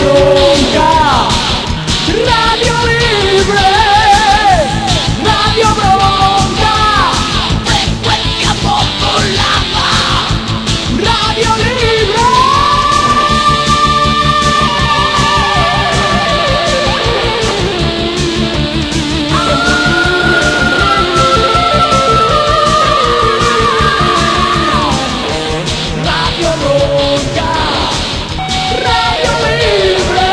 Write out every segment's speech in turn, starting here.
Bronca, Radio Libre, Radio Bronca, frecuencia modulada, Radio Libre. Radio Bronca, Radio Libre.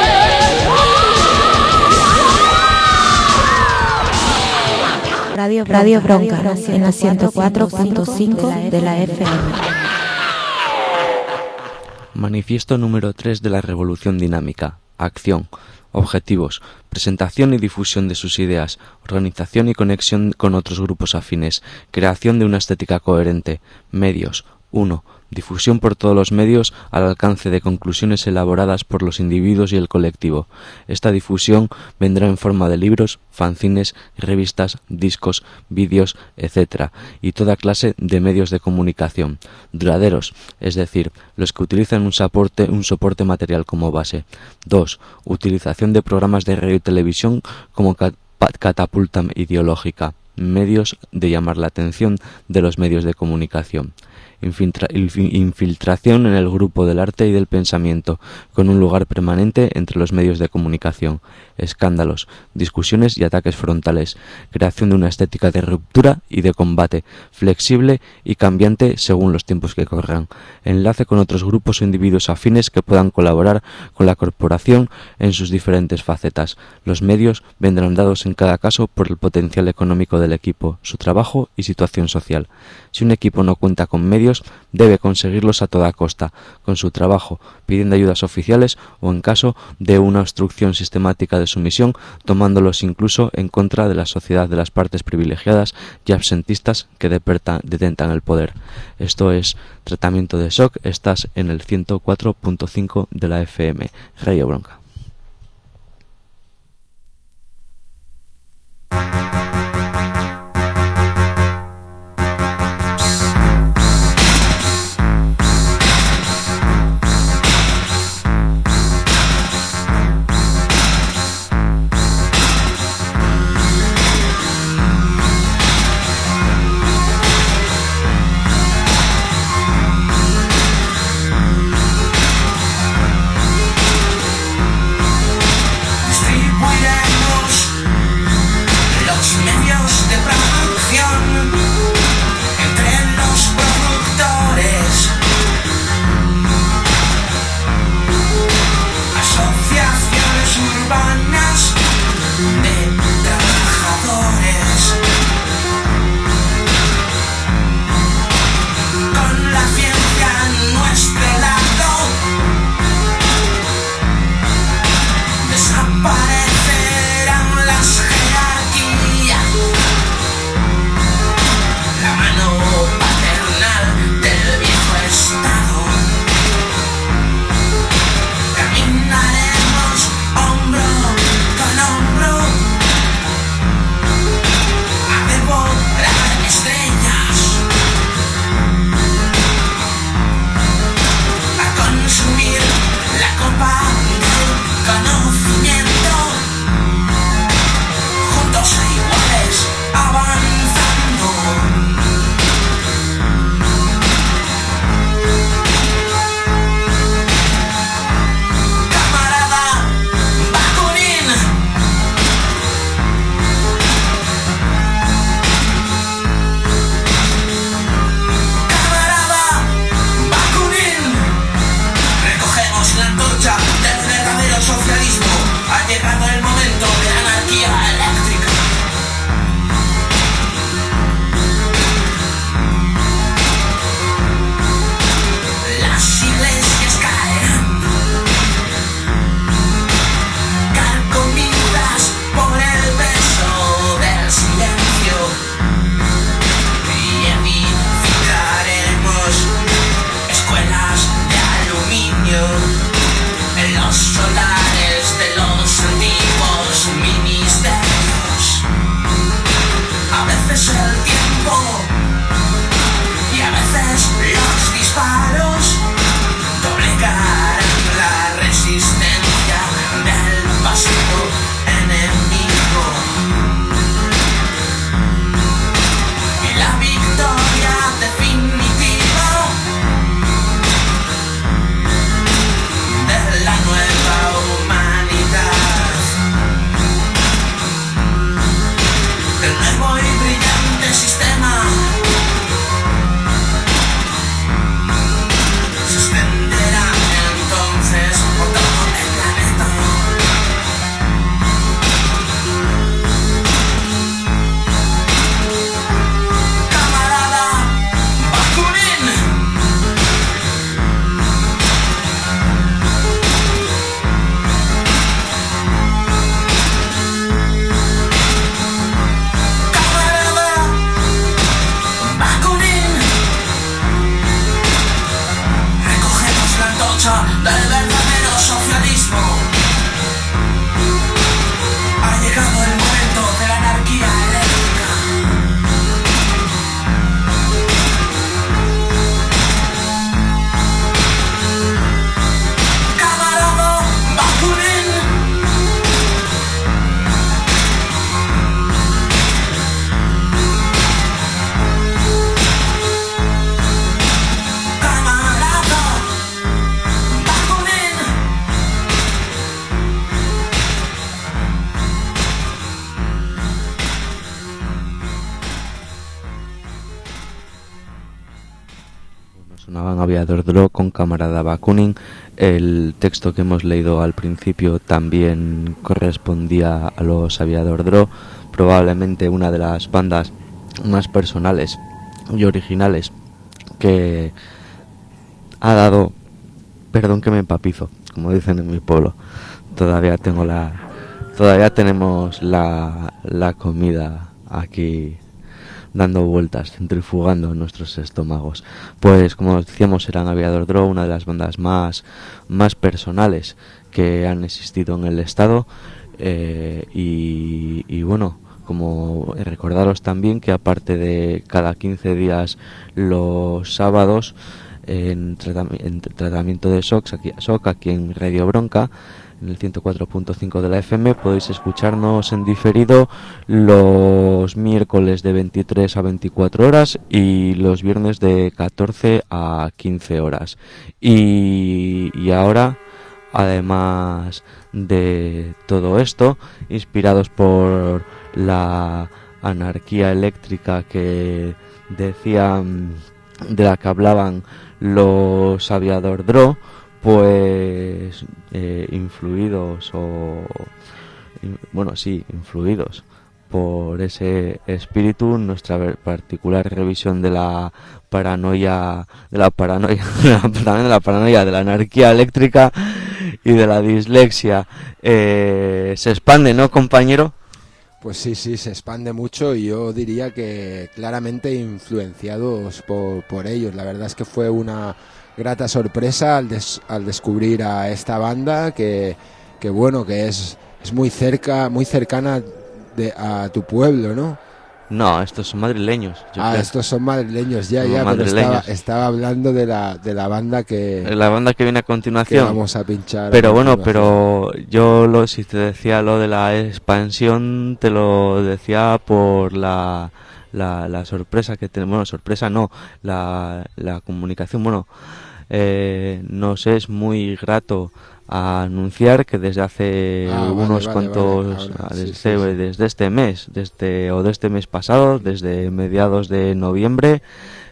Radio Bronca en la 104.5 de la FM. Manifiesto número 3 de la Revolución Dinámica. Acción. Objetivos. Presentación y difusión de sus ideas. Organización y conexión con otros grupos afines. Creación de una estética coherente. Medios. 1. Difusión por todos los medios al alcance de conclusiones elaboradas por los individuos y el colectivo. Esta difusión vendrá en forma de libros, fanzines, revistas, discos, vídeos, etc. y toda clase de medios de comunicación. Duraderos, es decir, los que utilizan un soporte material como base. 2. Utilización de programas de radio y televisión como catapulta ideológica. Medios de llamar la atención de los medios de comunicación. Infiltración en el grupo del arte y del pensamiento, con un lugar permanente entre los medios de comunicación. Escándalos, discusiones y ataques frontales. Creación de una estética de ruptura y de combate, flexible y cambiante según los tiempos que corran. Enlace con otros grupos o individuos afines que puedan colaborar con la corporación en sus diferentes facetas. Los medios vendrán dados en cada caso por el potencial económico del equipo, su trabajo y situación social. Si un equipo no cuenta con medios, debe conseguirlos a toda costa, con su trabajo, pidiendo ayudas oficiales o en caso de una obstrucción sistemática de su misión, tomándolos incluso en contra de la sociedad de las partes privilegiadas y absentistas que detentan el poder. Esto es Tratamiento de Shock. Estás en el 104.5 de la FM, Radio Bronca. el verdadero socialismo. Ha llegado el momento de la anarquía eléctrica. Camarada Bakunin. Camarada Bakunin. Sonaban Aviador Dro con Camarada Bakunin. El texto que hemos leído al principio también correspondía a los Aviador Dro, probablemente una de las bandas más personales y originales que ha dado, perdón que me empapizo, como dicen en mi pueblo, todavía tenemos la comida aquí dando vueltas, centrifugando en nuestros estómagos. Pues como decíamos, eran Aviador Dro, una de las bandas más personales que han existido en el estado, y bueno, como recordaros también que aparte de cada 15 días los sábados en tratamiento de shock aquí en Radio Bronca, en el 104.5 de la FM, podéis escucharnos en diferido los miércoles de 23 a 24 horas y los viernes de 14 a 15 horas. Y ahora, además de todo esto, inspirados por la anarquía eléctrica que decían, de la que hablaban los Aviador Dro, pues influidos por ese espíritu, nuestra particular revisión de la paranoia, también de la paranoia, de la anarquía eléctrica y de la dislexia se expande, ¿no, compañero? Pues sí, se expande mucho y yo diría que claramente influenciados por ellos. La verdad es que fue una grata sorpresa al descubrir a esta banda que bueno, que es muy cercana a tu pueblo, ¿no? No, estos son madrileños. Estos son madrileños, ya, madrileños. Pero estaba hablando de la banda que... La banda que viene a continuación. Que vamos a pinchar. Pero bueno, yo si te decía lo de la expansión, te lo decía por la sorpresa que tenemos. Bueno, sorpresa no, la comunicación. Bueno, nos es muy grato a anunciar que desde hace desde este mes, de este mes pasado, desde mediados de noviembre,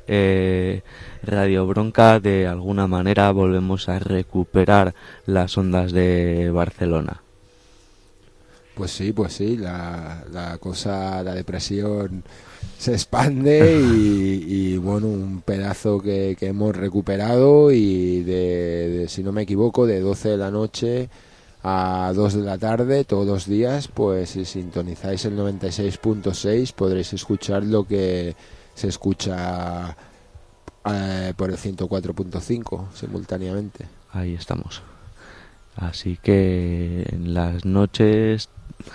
Radio Bronca de alguna manera volvemos a recuperar las ondas de Barcelona. Pues sí, la cosa, la depresión se expande y bueno, un pedazo que hemos recuperado y de, si no me equivoco, de 12 de la noche a 2 de la tarde todos los días, pues si sintonizáis el 96.6 podréis escuchar lo que se escucha por el 104.5 simultáneamente. Ahí estamos. Así que en las noches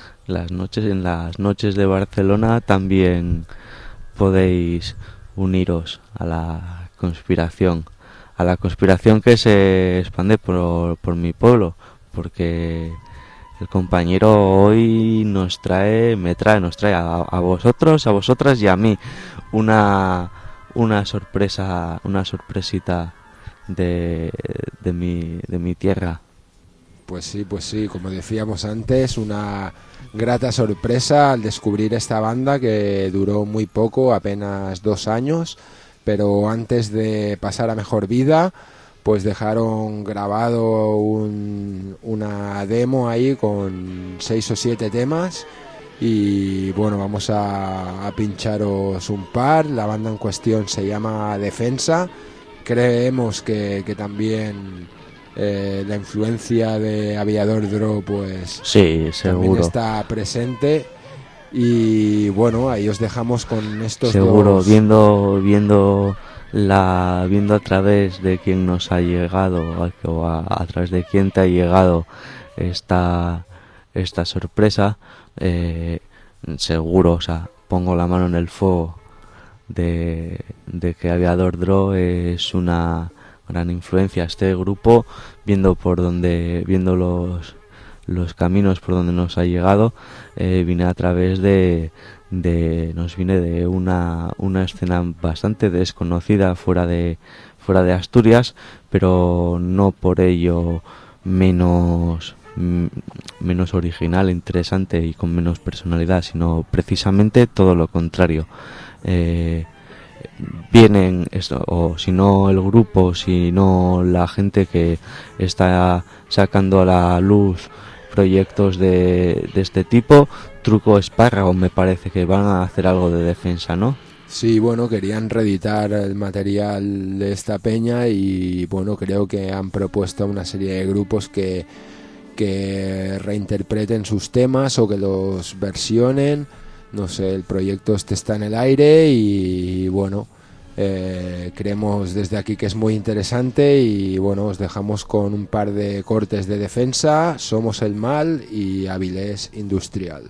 de Barcelona también podéis uniros a la conspiración que se expande por mi pueblo, porque el compañero hoy nos trae a vosotros, a vosotras y a mí una sorpresita de mi tierra. Pues sí, como decíamos antes, una grata sorpresa al descubrir esta banda que duró muy poco, apenas 2 años, pero antes de pasar a mejor vida, pues dejaron grabado una demo ahí con 6 o 7 temas y bueno, vamos a pincharos un par. La banda en cuestión se llama Defensa. Creemos que también la influencia de Aviador Dro pues sí, seguro, también está presente. Y bueno, ahí os dejamos con estos seguro, dos. viendo viendo a través de quién nos ha llegado o a través de quién te ha llegado esta sorpresa, seguro, o sea, pongo la mano en el fuego de que Aviador Draw es una gran influencia. Este grupo, viendo los caminos por donde nos ha llegado, viene a través nos viene de una escena bastante desconocida fuera de Asturias, pero no por ello menos original, interesante y con menos personalidad, sino precisamente todo lo contrario. Vienen, o si no el grupo, si no la gente que está sacando a la luz proyectos de este tipo. Truco Espárrago, me parece que van a hacer algo de defensa, ¿no? Sí, bueno, querían reeditar el material de esta peña y bueno, creo que han propuesto a una serie de grupos que reinterpreten sus temas o que los versionen. No sé, el proyecto está en el aire y bueno, creemos desde aquí que es muy interesante y bueno, os dejamos con un par de cortes de defensa: Somos el Mal y Avilés Industrial.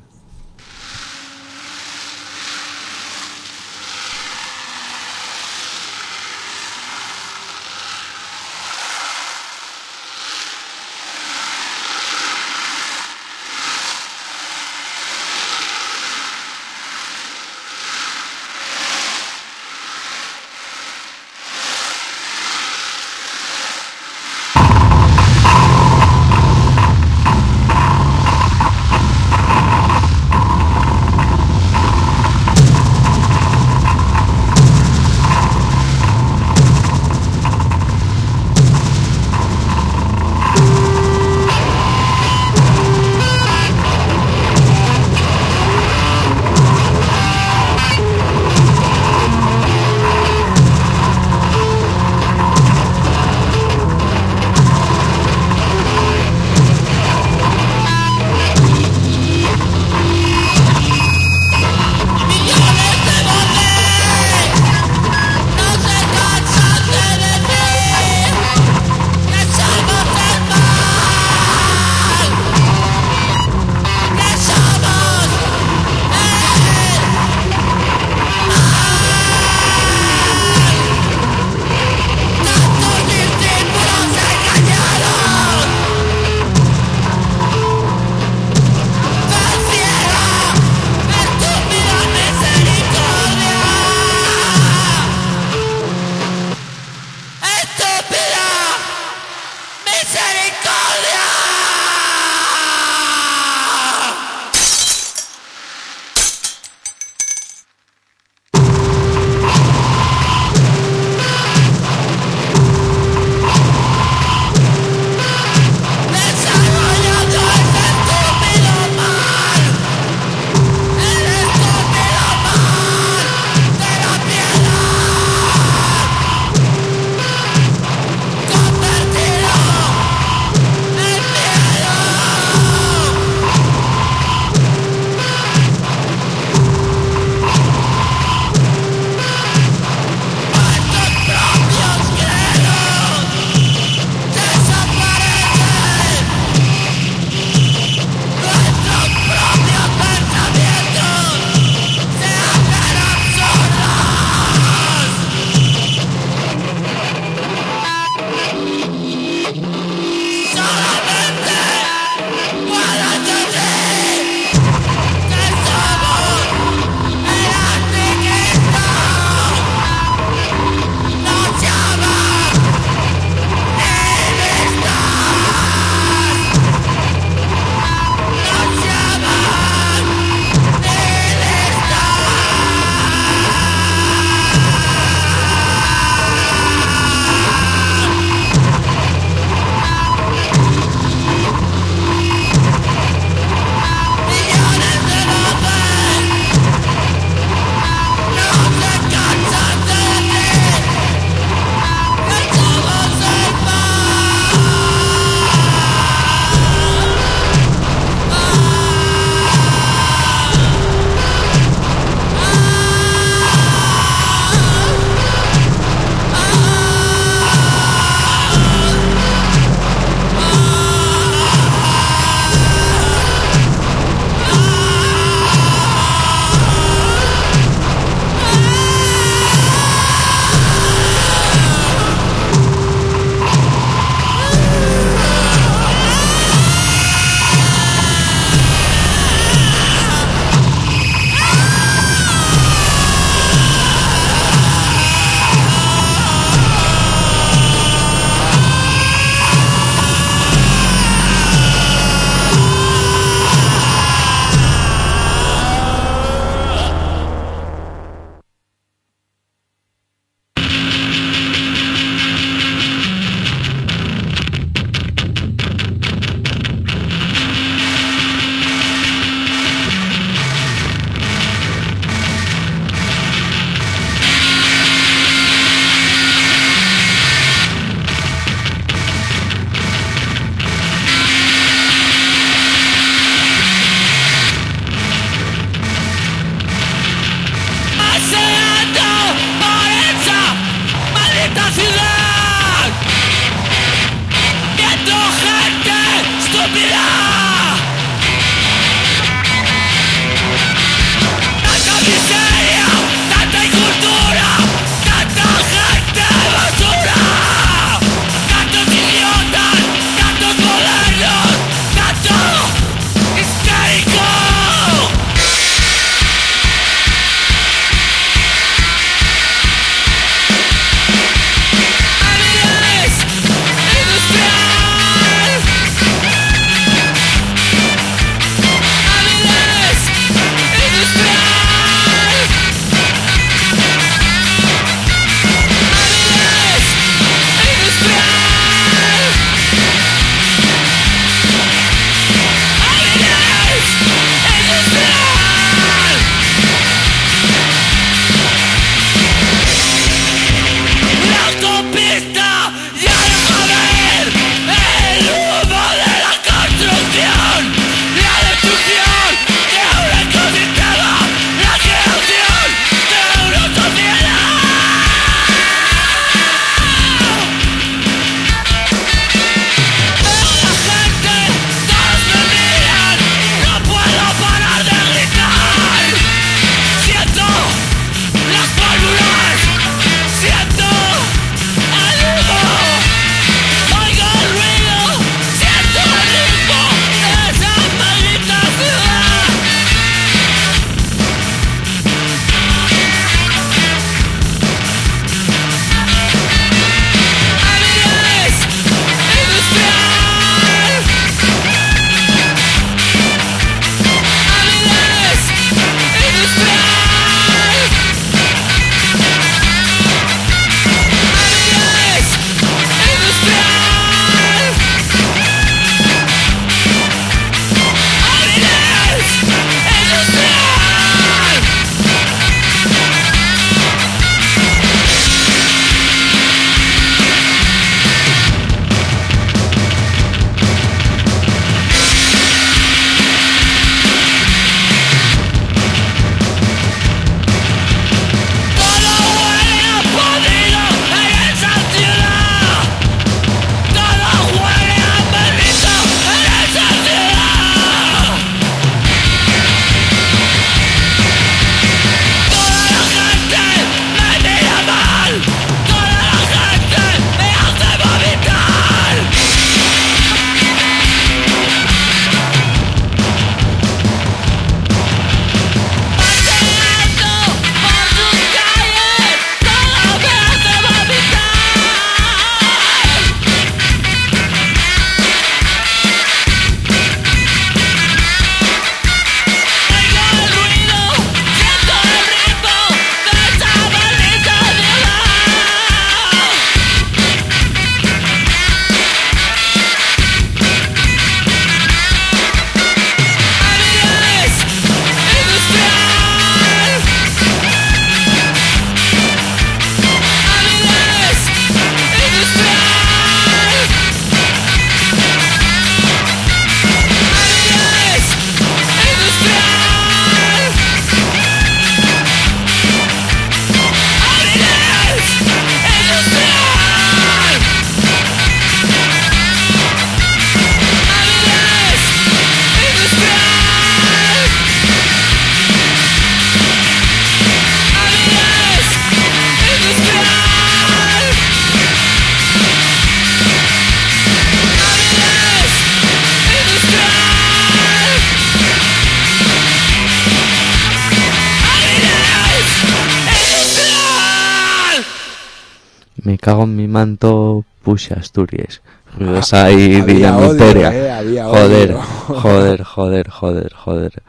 Me cago en mi manto, puse Asturias. Ruidosa y Había dinamiteria. odio, había Joder, odio. joder.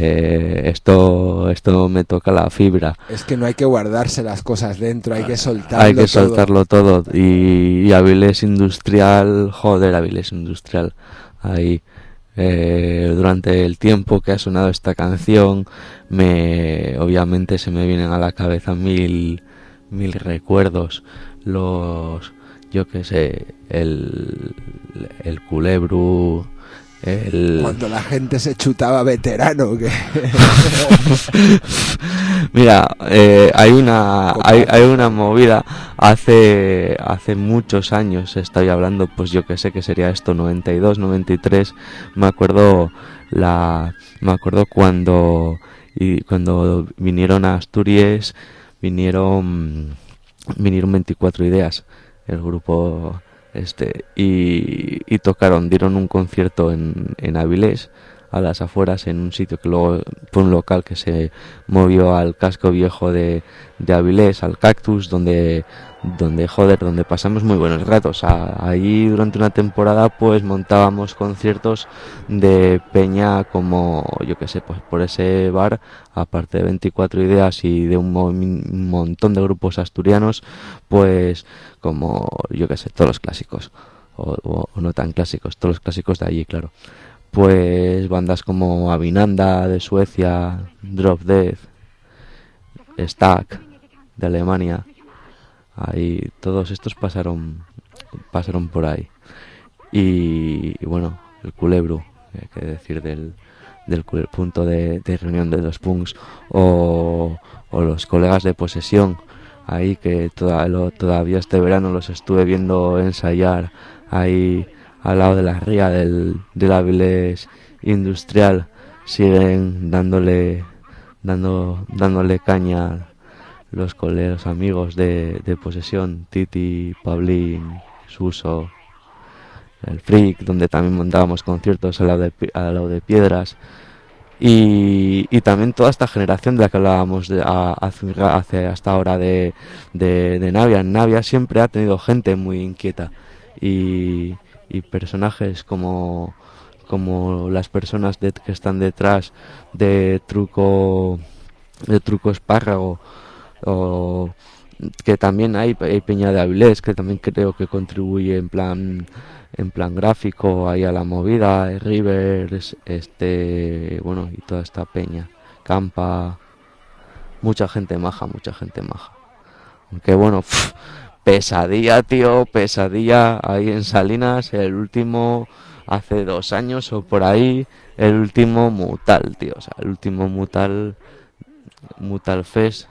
Esto me toca la fibra. Es que no hay que guardarse las cosas dentro, hay que soltarlo Hay que todo. soltarlo todo. Y Avilés Industrial, joder, Avilés Industrial. Ahí, durante el tiempo que ha sonado esta canción, obviamente se me vienen a la cabeza mil recuerdos. Yo qué sé, el Culebru, Cuando la gente se chutaba veterano, que Mira, hay una movida hace muchos años, estoy hablando, pues yo que sé que sería esto, 92, 93, me acuerdo cuando vinieron a Asturias, vinieron 24 Ideas, el grupo y tocaron, dieron un concierto en Avilés, a las afueras, en un sitio que luego fue un local que se movió al casco viejo de Avilés, al Cactus, donde pasamos muy buenos ratos. Ahí durante una temporada pues montábamos conciertos de peña como, yo que sé, pues por ese bar, aparte de 24 Ideas y de un montón de grupos asturianos, pues como, yo que sé, todos los clásicos, o no tan clásicos, todos los clásicos de allí, claro. Pues bandas como Avinanda de Suecia, Drop Dead, Stack de Alemania, ahí todos estos pasaron por ahí. Y bueno, el Culebru, hay que decir del punto de reunión de los punks, o los colegas de Posesión, ahí que todavía este verano los estuve viendo ensayar ahí al lado de la ría del Avilés Industrial. Siguen dándole caña los colegas amigos de Posesión, Titi, Pablín, Suso, el Freak, donde también montábamos conciertos al lado de Piedras. Y también toda esta generación de la que hablábamos hace hasta ahora de Navia. Navia siempre ha tenido gente muy inquieta y personajes como las personas que están detrás de Truco Espárrago, o que también hay Peña de Avilés, que también creo que contribuye en plan gráfico ahí a la movida, Rivers, bueno, y toda esta peña, Campa, mucha gente maja. Aunque bueno, pesadilla, tío, pesadilla ahí en Salinas, el último hace 2 años o por ahí, el último Mutal, tío, o sea, el último Mutal Fest,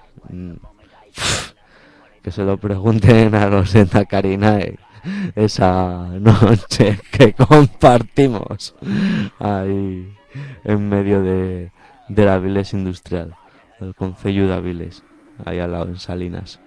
que se lo pregunten a los de Tacarina, esa noche que compartimos ahí en medio de la Avilés Industrial, el concello de Avilés, ahí al lado en Salinas.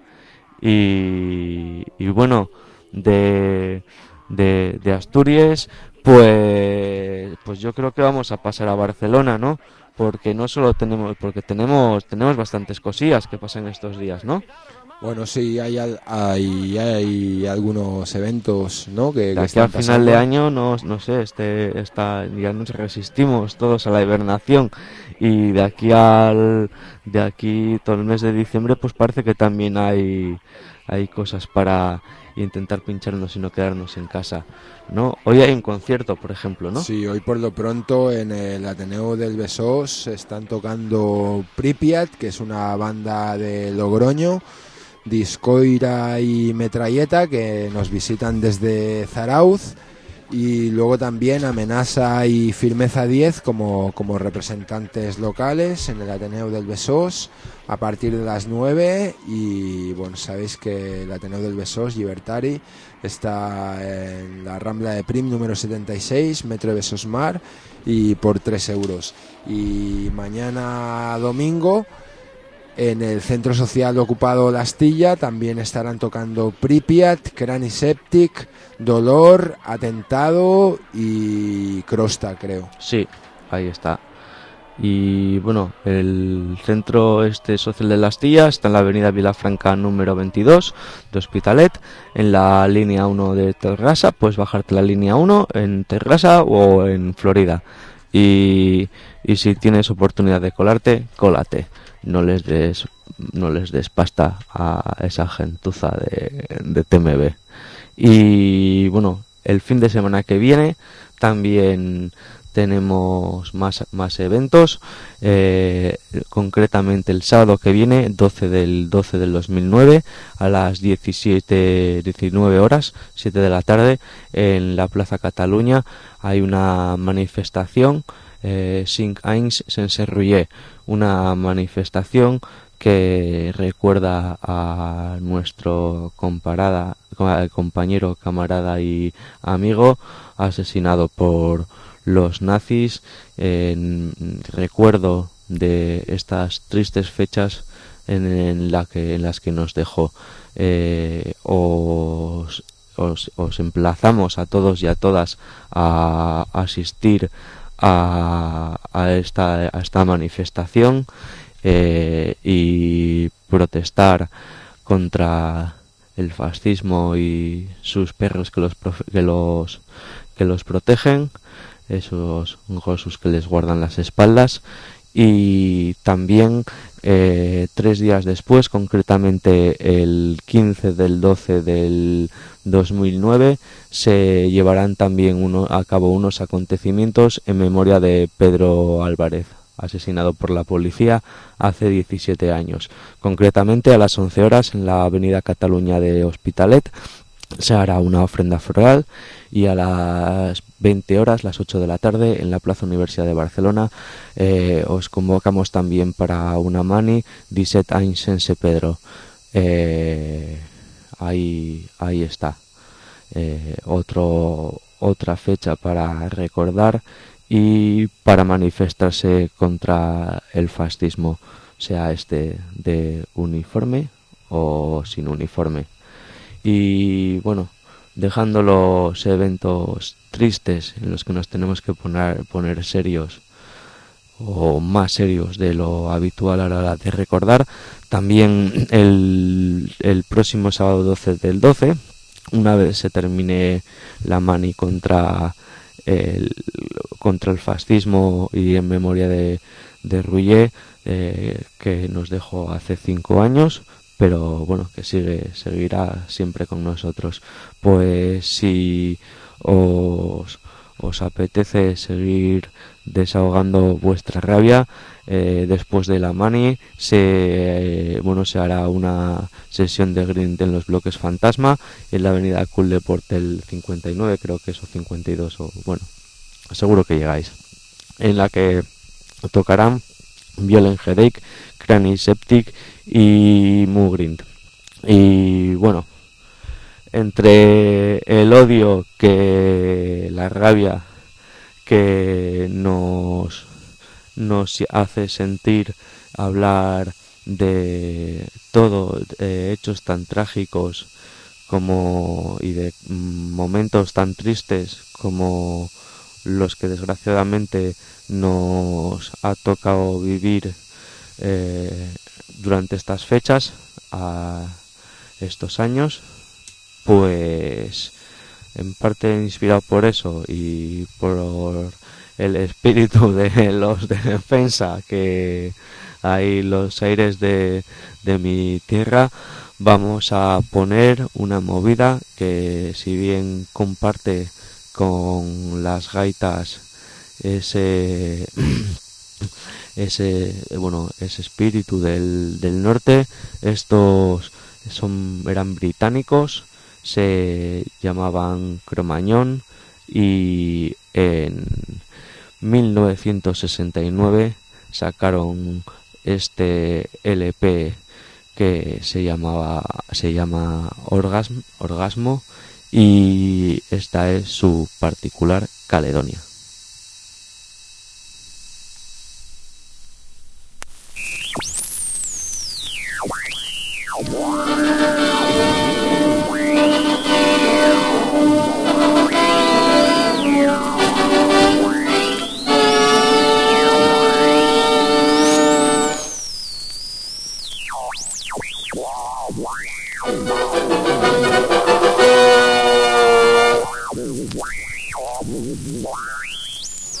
Y bueno, de Asturias, pues yo creo que vamos a pasar a Barcelona, ¿no? Porque no solo tenemos bastantes cosillas que pasan estos días, ¿no? Bueno, sí, hay algunos eventos, ¿no? Que de aquí están a final pasando. de año, no sé, ya nos resistimos todos a la hibernación, y de aquí todo el mes de diciembre, pues parece que también hay cosas para intentar pincharnos y no quedarnos en casa, ¿no? Hoy hay un concierto, por ejemplo, ¿no? Sí, hoy por lo pronto en el Ateneo del Besós están tocando Pripyat, que es una banda de Logroño, Discoira y Metralleta, que nos visitan desde Zarauz, y luego también Amenaza y Firmeza 10 como representantes locales en el Ateneo del Besós a partir de las 9. Y bueno, sabéis que el Ateneo del Besós, Libertari, está en la Rambla de Prim número 76, Metro de Besós Mar, y por 3 euros. Y mañana domingo en el Centro Social Ocupado La Astilla también estarán tocando Pripyat, Craniseptic, Dolor, Atentado y Crosta, creo. Sí, ahí está. Y bueno, el centro social de Las Tillas está en la avenida Vilafranca número 22 de Hospitalet, en la línea 1 de Terrassa. Puedes bajarte la línea 1 en Terrassa o en Florida. Y si tienes oportunidad de colarte, cólate. No les des pasta a esa gentuza de TMB. Y bueno, el fin de semana que viene también tenemos más eventos, concretamente el sábado que viene, 12 del 2009, a las 19 horas, 7 de la tarde, en la Plaza Cataluña hay una manifestación, 5 anys sense Ruller, una manifestación que recuerda a nuestro compañero, camarada y amigo asesinado por los nazis, en recuerdo de estas tristes fechas en las que nos dejó. Os emplazamos a todos y a todas a asistir a esta manifestación y protestar contra el fascismo y sus perros que los protegen, esos gossos que les guardan las espaldas. Y también 3 días después, concretamente el 15 del 12 del 2009, se llevarán también a cabo unos acontecimientos en memoria de Pedro Álvarez, asesinado por la policía hace 17 años. Concretamente a las 11 horas en la avenida Cataluña de Hospitalet se hará una ofrenda floral, y a las 20 horas, las 8 de la tarde, en la Plaza Universidad de Barcelona, os convocamos también para una mani 17 anys sense Pedro. Ahí está. Otra fecha para recordar y para manifestarse contra el fascismo, sea de uniforme o sin uniforme. Y bueno, dejando los eventos tristes en los que nos tenemos que poner serios, o más serios de lo habitual a la hora de recordar, también el próximo sábado 12 del 12, una vez se termine la mani contra el fascismo y en memoria de Ruller, que nos dejó hace 5 años, pero bueno, que seguirá siempre con nosotros. Pues si os apetece seguir desahogando vuestra rabia, después de la mani se hará una sesión de grind en los bloques Fantasma, en la avenida Cool de Portel 59, creo que es, o 52, o bueno, seguro que llegáis, en la que tocarán Violent Headache, Cranny Septic y Mugrind. Y bueno, entre el odio, la rabia que nos hace sentir hablar de todo, hechos tan trágicos y de momentos tan tristes como los que desgraciadamente nos ha tocado vivir durante estas fechas, a estos años, pues en parte inspirado por eso y por el espíritu de los de defensa que hay los aires de mi tierra, vamos a poner una movida que, si bien comparte con las gaitas ese espíritu del norte, estos eran británicos, se llamaban Cromañón, y en 1969 sacaron este LP que se llama Orgasmo, y esta es su particular Caledonia.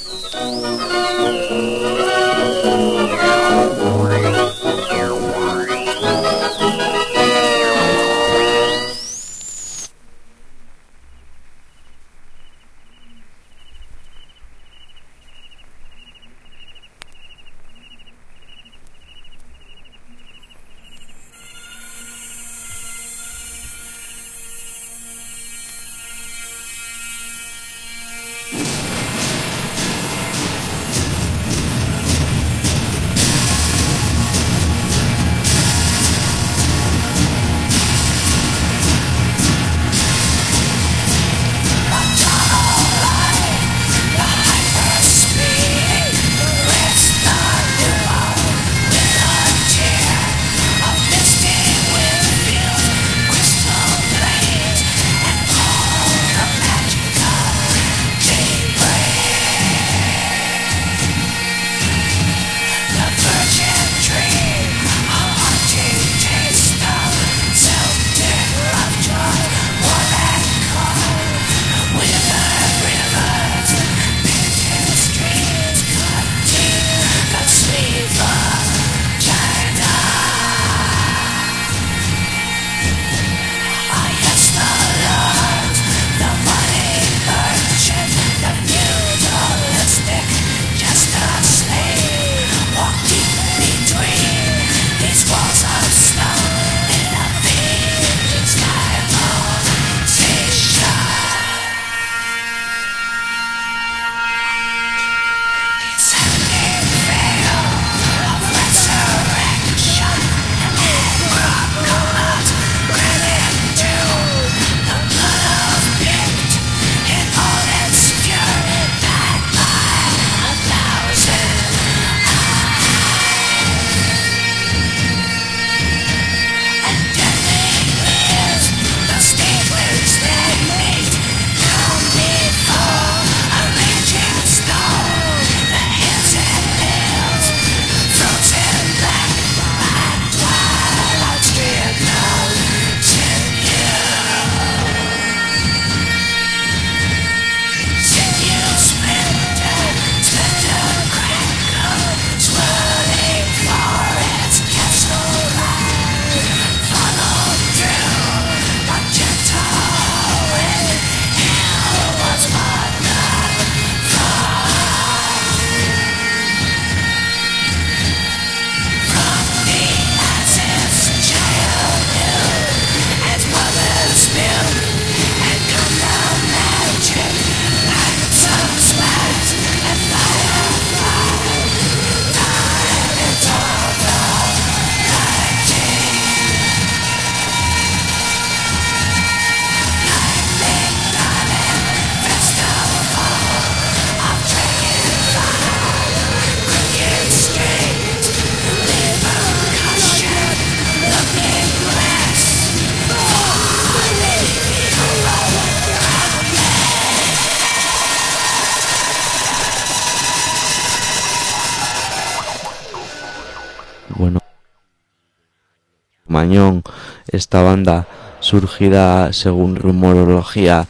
Mañón, esta banda surgida según rumorología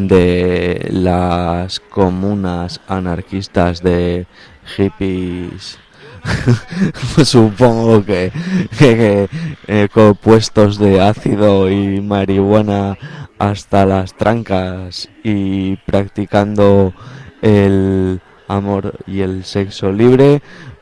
de las comunas anarquistas de hippies, supongo que compuestos de ácido y marihuana hasta las trancas y practicando el amor y el sexo libre,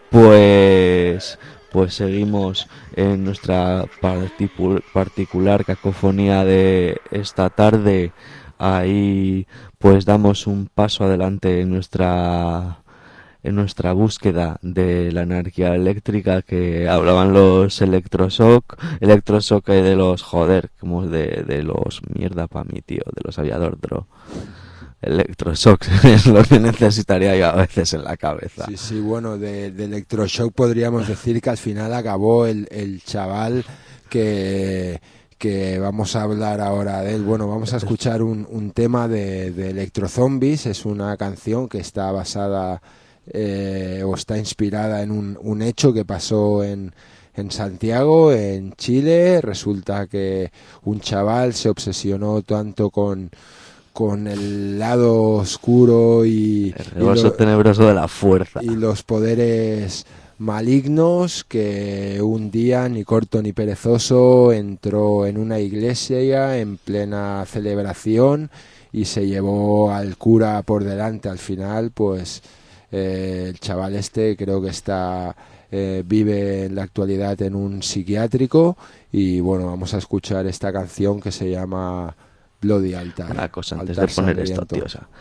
pues seguimos en nuestra particular cacofonía de esta tarde. Ahí pues damos un paso adelante en nuestra búsqueda de la anarquía eléctrica, que hablaban los electroshock de los como de los mierda pa' mí, tío, de los aviador dro. Electroshock es lo que necesitaría yo a veces en la cabeza. Sí, bueno, de electroshock podríamos decir que al final acabó el chaval que vamos a hablar ahora de él. Bueno, vamos a escuchar un tema de Electrozombies. Es una canción que está basada o está inspirada en un hecho que pasó en Santiago, en Chile. Resulta que un chaval se obsesionó tanto con con el lado oscuro y El reverso tenebroso de la fuerza. Y los poderes malignos, que un día, ni corto ni perezoso, entró en una iglesia en plena celebración y se llevó al cura por delante. Al final, pues el chaval este creo que vive en la actualidad en un psiquiátrico. Y bueno, vamos a escuchar esta canción que se llama Bloody Altar. Una cosa antes Altar de poner sangriento. esto, tío, o sea,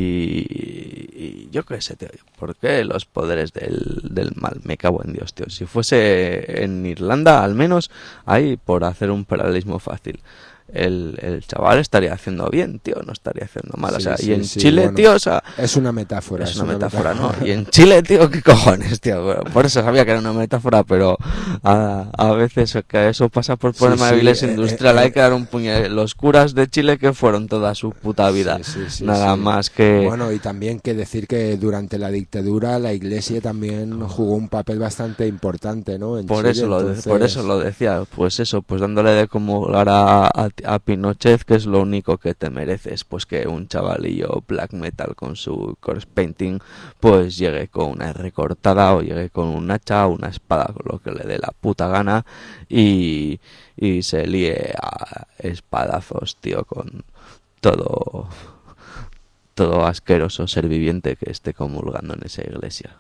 y yo qué sé, tío, ¿por qué los poderes del mal? Me cago en Dios, tío. Si fuese en Irlanda, al menos, ahí, por hacer un paralelismo fácil, el chaval estaría haciendo bien, tío, no estaría haciendo mal. Sí, o sea, sí, y en sí, Chile, bueno, tío, o sea... es una metáfora. Es una metáfora, ¿no? Y en Chile, tío, ¿qué cojones, tío? Bueno, por eso sabía que era una metáfora, pero a veces que eso pasa por problema de violence industrial. Hay que dar un puñal. Los curas de Chile que fueron toda su puta vida. Nada más que... Bueno, y también que decir que durante la dictadura la Iglesia también jugó un papel bastante importante, ¿no? En por, Chile, eso por eso lo decía. Pues eso, pues dándole de comulgar a Pinochet, que es lo único que te mereces, pues que un chavalillo black metal con su corpse painting pues llegue con una R cortada o llegue con un hacha o una espada, con lo que le dé la puta gana, y se líe a espadazos, tío, con todo asqueroso ser viviente que esté comulgando en esa iglesia.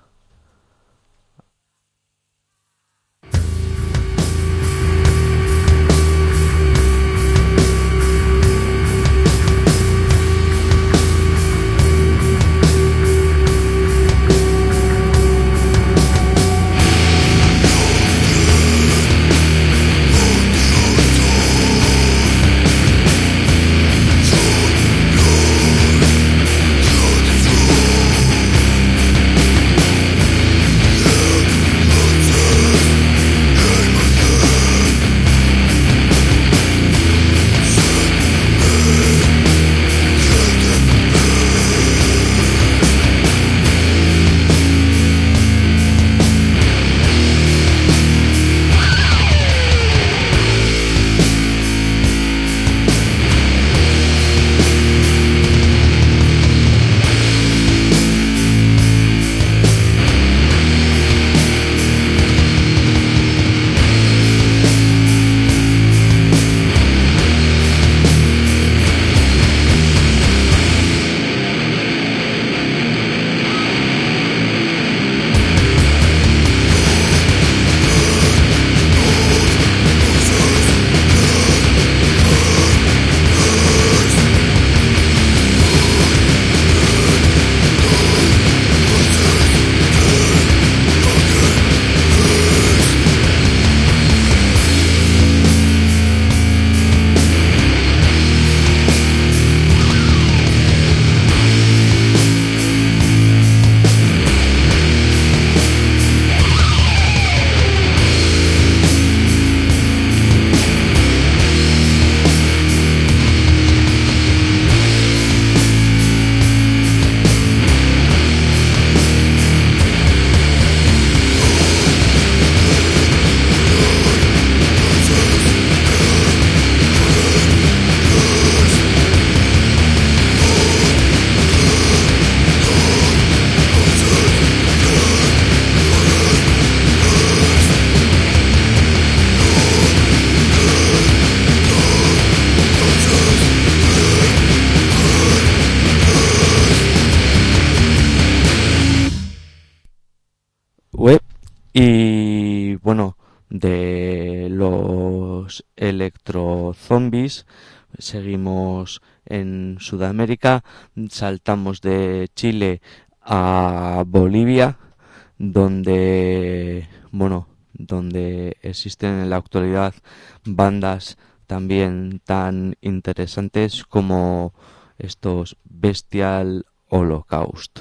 Y bueno, de los electrozombies seguimos en Sudamérica, saltamos de Chile a Bolivia, donde existen en la actualidad bandas también tan interesantes como estos Bestial Holocaust.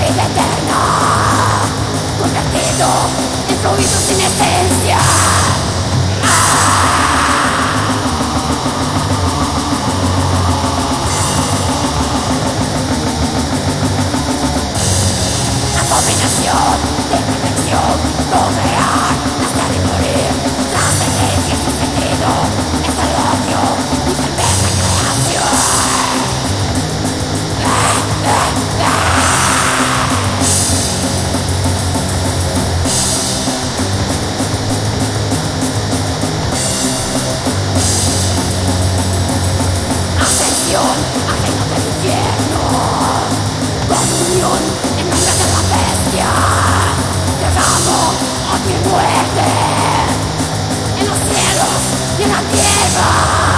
vida eterna, convertido en fluido sin esencia. Abominación de perfección, lograr, nacer y morir, trascendencia sin sentido, es el odio y perversa creación. Ascensión, ajeno del infierno, comunión en nombre de la bestia, derramo odio y muerte en los cielos y en la tierra.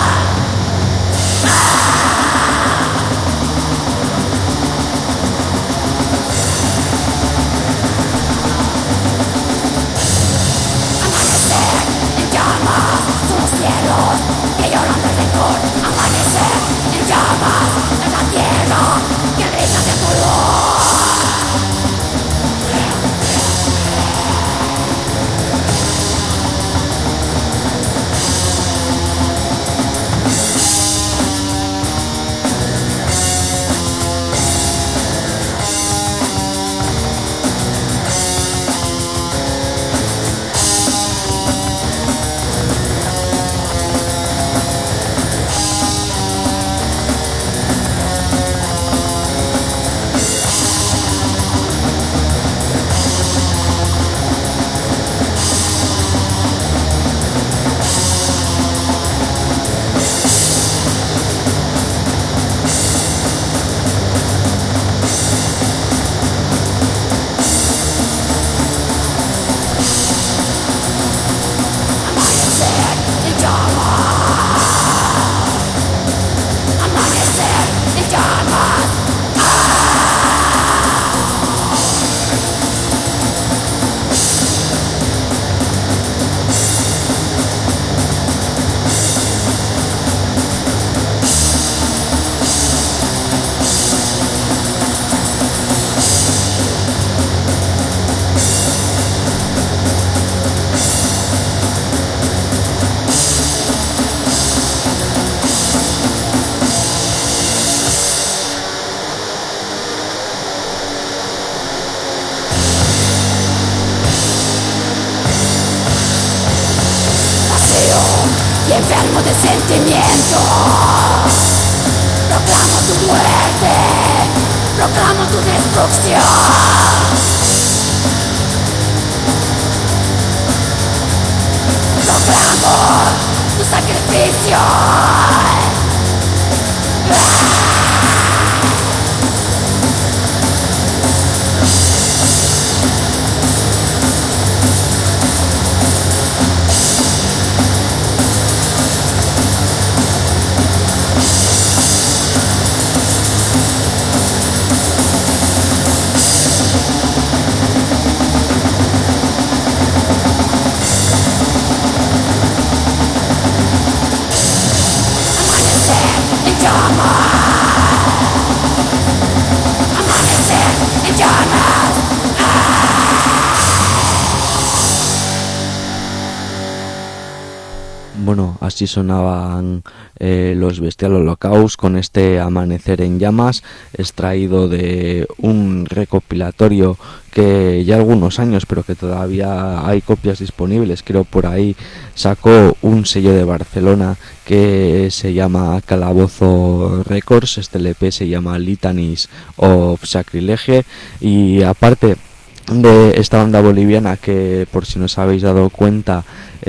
Amanecer en llamas son los cielos que lloran de rencor. Amanecer en llamas en la tierra que grita de dolor. Y enfermo de sentimientos, proclamo tu muerte, proclamo tu destrucción. Proclamo tu sacrificio. Bueno, así sonaban los Bestial Holocaust con este Amanecer en Llamas, extraído de un recopilatorio que ya algunos años, pero que todavía hay copias disponibles. Creo por ahí sacó un sello de Barcelona que se llama Calabozo Records. Este LP se llama Litanies of Sacrilege, y aparte de esta banda boliviana que, por si no os habéis dado cuenta,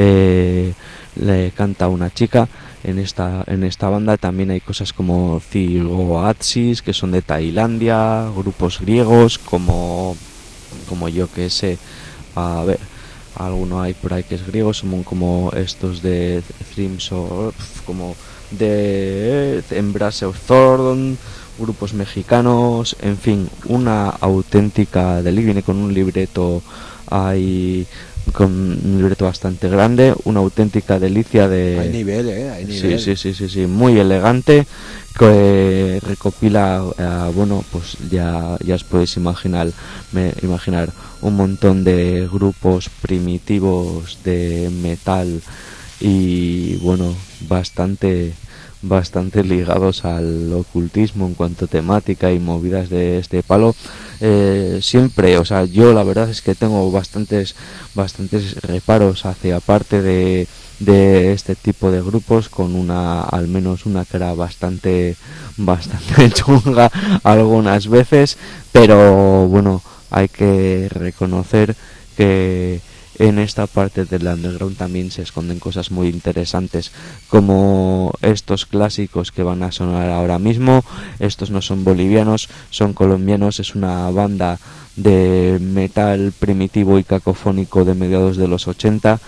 le canta una chica en esta banda, también hay cosas como Cigoatsis, que son de Tailandia, grupos griegos como yo que sé, a ver, alguno hay por ahí que es griego, son como estos de Thrims, como de Embrace of Thorn, grupos mexicanos, en fin, una auténtica delicia. Viene con un libreto ahí con un libreto bastante grande, una auténtica delicia de... Hay nivel, hay nivel. Sí, muy elegante, que recopila, bueno, pues ya os podéis imaginar un montón de grupos primitivos de metal y, bueno, bastante ligados al ocultismo en cuanto a temática y movidas de este palo. Siempre, o sea, yo la verdad es que tengo bastantes reparos hacia parte de este tipo de grupos, con al menos una cara bastante chunga algunas veces, pero bueno, hay que reconocer que en esta parte del underground también se esconden cosas muy interesantes, como estos clásicos que van a sonar ahora mismo. Estos no son bolivianos, son colombianos. Es una banda de metal primitivo y cacofónico de mediados de los 80.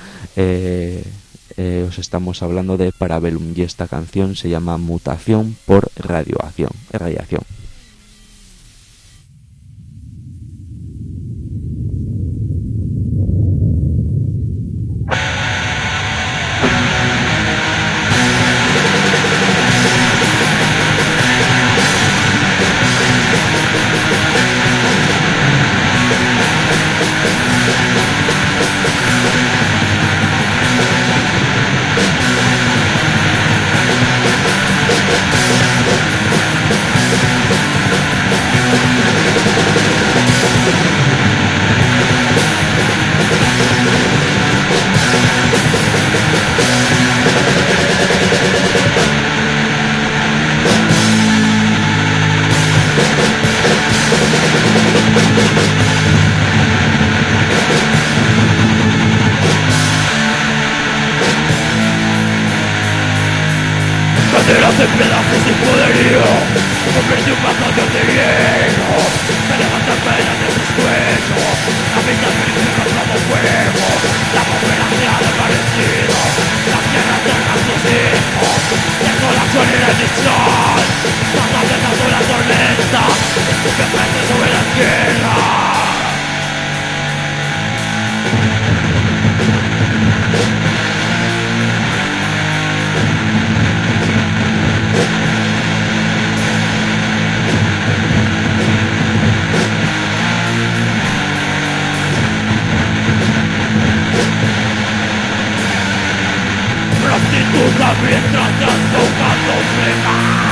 Os estamos hablando de Parabellum, y esta canción se llama Mutación por Radiación. Banderas en pedazos sin poderío, hombres de un batallón de hierro, se levantan penas de sus cuellos, la vida se refleja como fuego, la bóveda se ha desaparecido, las tierras dejan sus hijos, desolación y rendición, las atletas son la tormenta, que prende sobre la tierra. Prostituta mientras estás buscando un rival.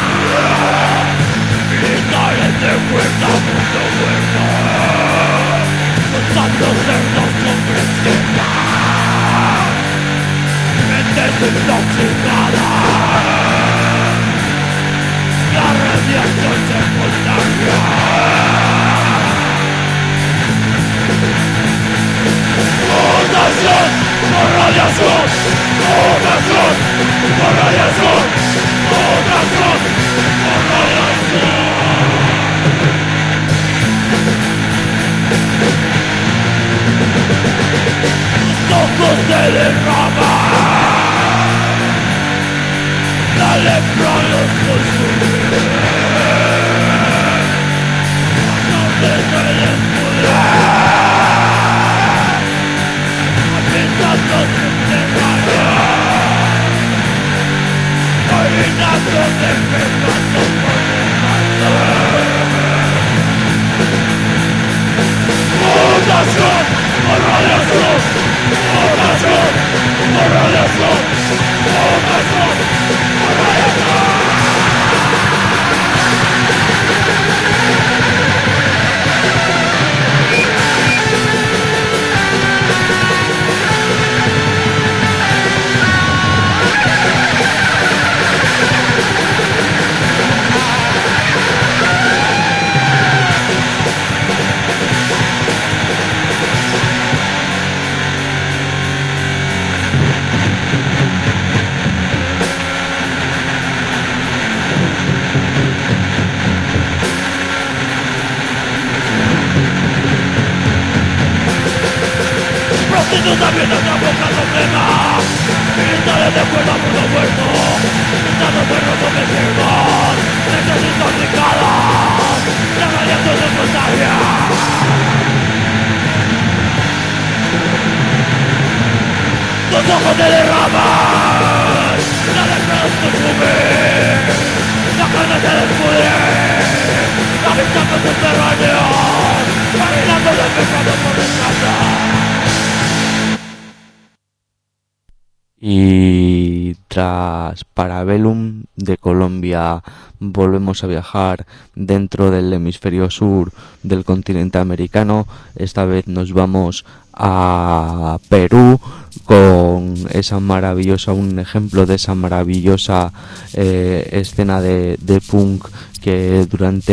Y tras Parabellum de Colombia volvemos a viajar dentro del hemisferio sur del continente americano. Esta vez nos vamos a Perú con un ejemplo de esa maravillosa escena de punk que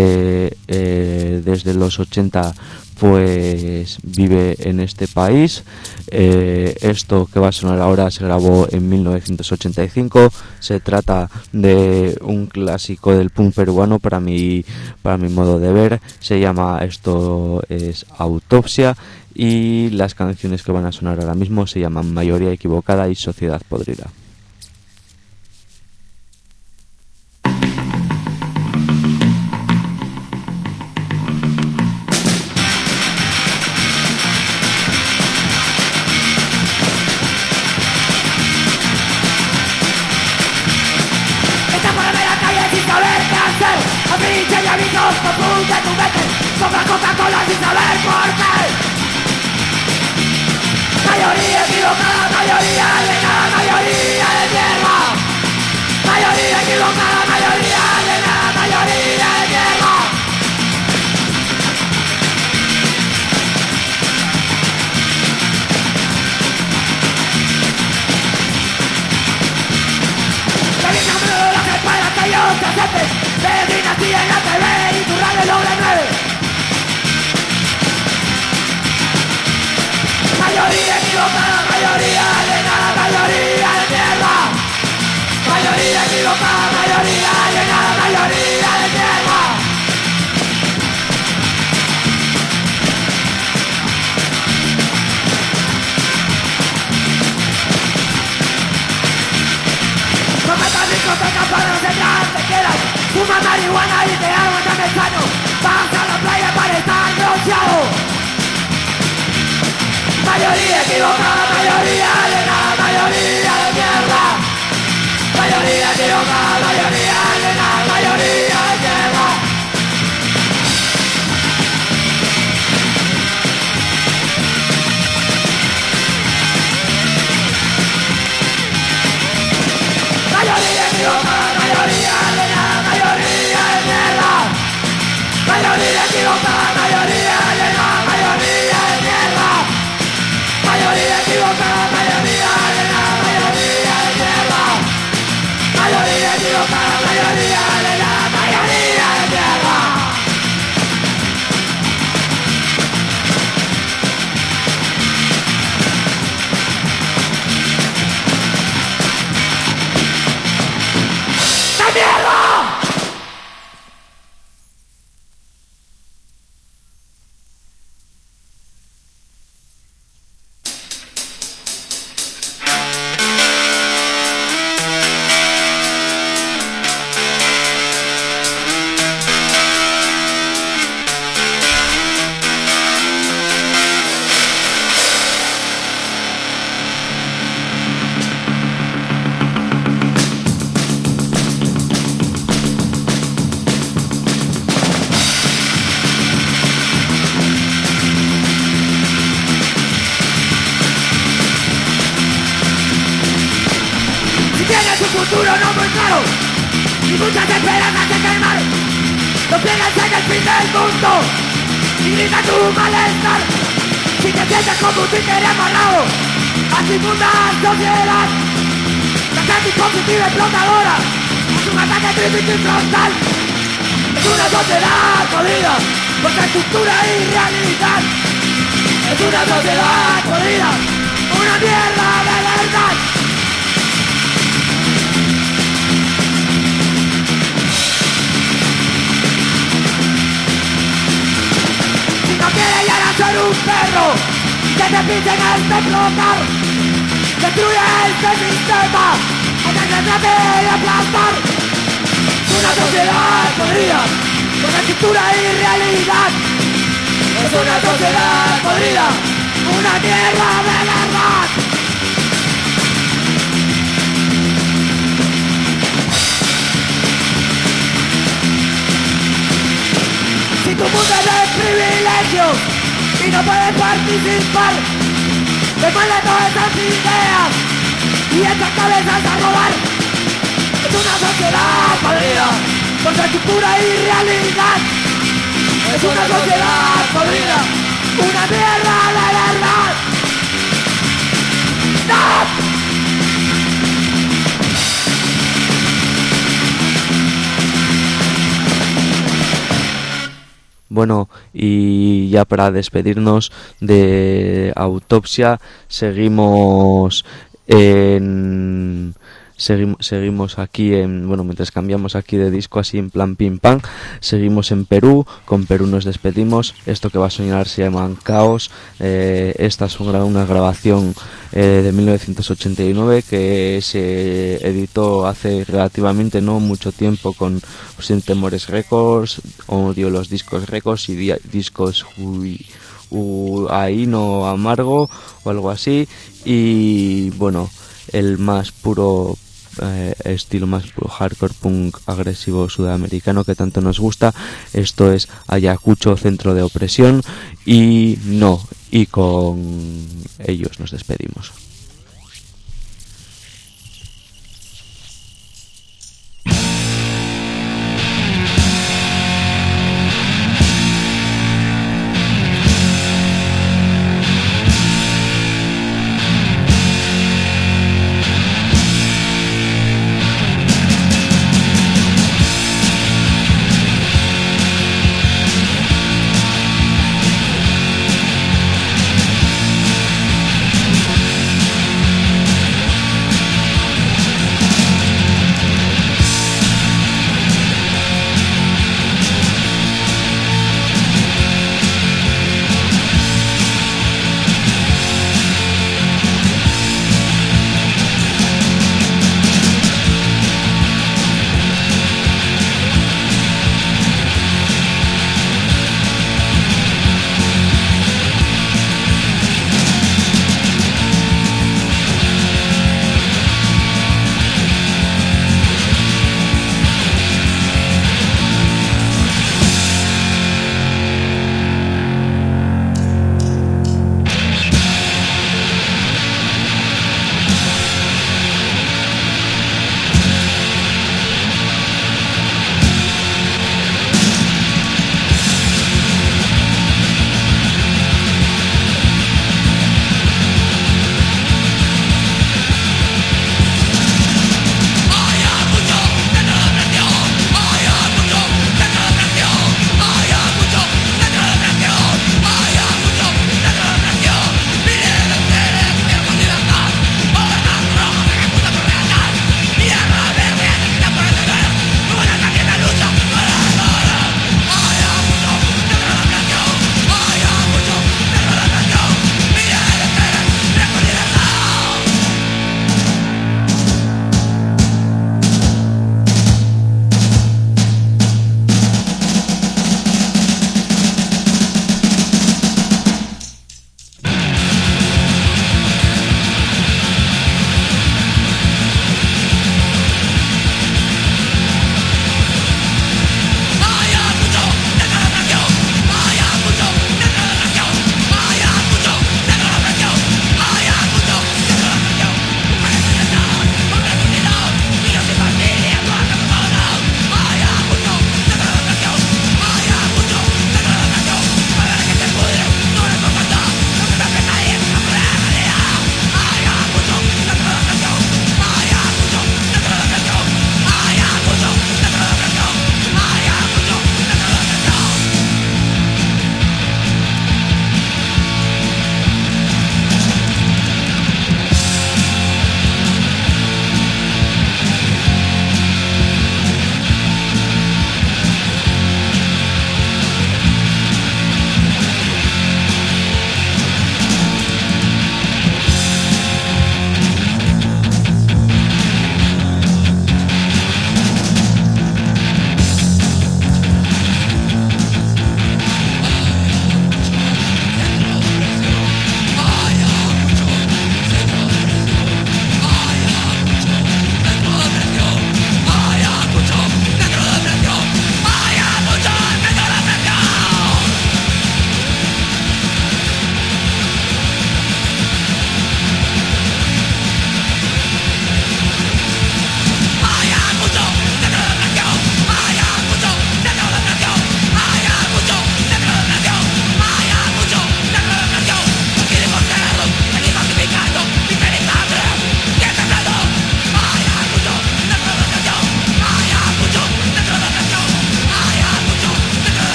desde los 80 pues vive en este país. Esto que va a sonar ahora se grabó en 1985. Se trata de un clásico del punk peruano para mi modo de ver. Se llama Esto es Autopsia, y las canciones que van a sonar ahora mismo se llaman Mayoría Equivocada y Sociedad Podrida. Compra Coca-Cola sin saber por qué. Mayoría equivocada, mayoría alienada, mayoría de tierra. Mayoría equivocada, mayoría alienada, mayoría de tierra. La vieja me lo la que para que yo te acepte. De dinastía en la TV y tu radio doble 9. Mayoría equivocada, mayoría alienada, mayoría de tierra. Mayoría equivocada, mayoría alienada, mayoría de tierra. No me pases con tus campanas detrás, te quedas. Fuma marihuana y te hago tan sano. Vas a la playa para estar bronceado. Mayoría equivocada, mayoría alienada, mayoría de tierra. Mayoría equivocada, mayoría alienada, mayoría de tierra. Mayoría equivocada, mayoría alienada, mayoría de tierra. Mayoría equivocada, mayoría alienada, mayoría de tierra. Mayoría equivocada, mayoría alienada, mayoría de tierra. Mayoría equivocada, mayoría alienada, mayoría de tierra. ¡La mierda! Futuro no muy claro y muchas esperanzas se queman. No pierdas en el fin del mundo y grita tu malestar. Si te sientes como un títere amarrado a tu inmunda sociedad, la gente impositiva explotadora es un ataque tremendo y frontal. Es una sociedad podrida por estructura y realidad. Es una sociedad podrida, una mierda de verdad. No quiere llegar a ser un perro que te pinchen a explotar. Destruye este sistema hasta que trate de aplastar. Una sociedad podrida con estructura y realidad. Es una sociedad podrida, una tierra de verdad. silencio y no pueden participar. Después de todas esas ideas y esas cabezas a robar, es una sociedad podrida, contra estructura y realidad. Es una sociedad podrida, una mierda de verdad. ¡No! Bueno, y ya para despedirnos de Autopsia, seguimos aquí mientras cambiamos aquí de disco así en plan pim pam, seguimos en Perú. Con Perú nos despedimos. Esto que va a sonar se llama Caos. Esta es una grabación de 1989 que se editó hace relativamente no mucho tiempo con Sin Temores Records, odio los discos Records y discos Aino Amargo o algo así. Y bueno, el más puro estilo más puro hardcore punk agresivo sudamericano que tanto nos gusta. Esto es Ayacucho, Centro de Opresión, y con ellos nos despedimos.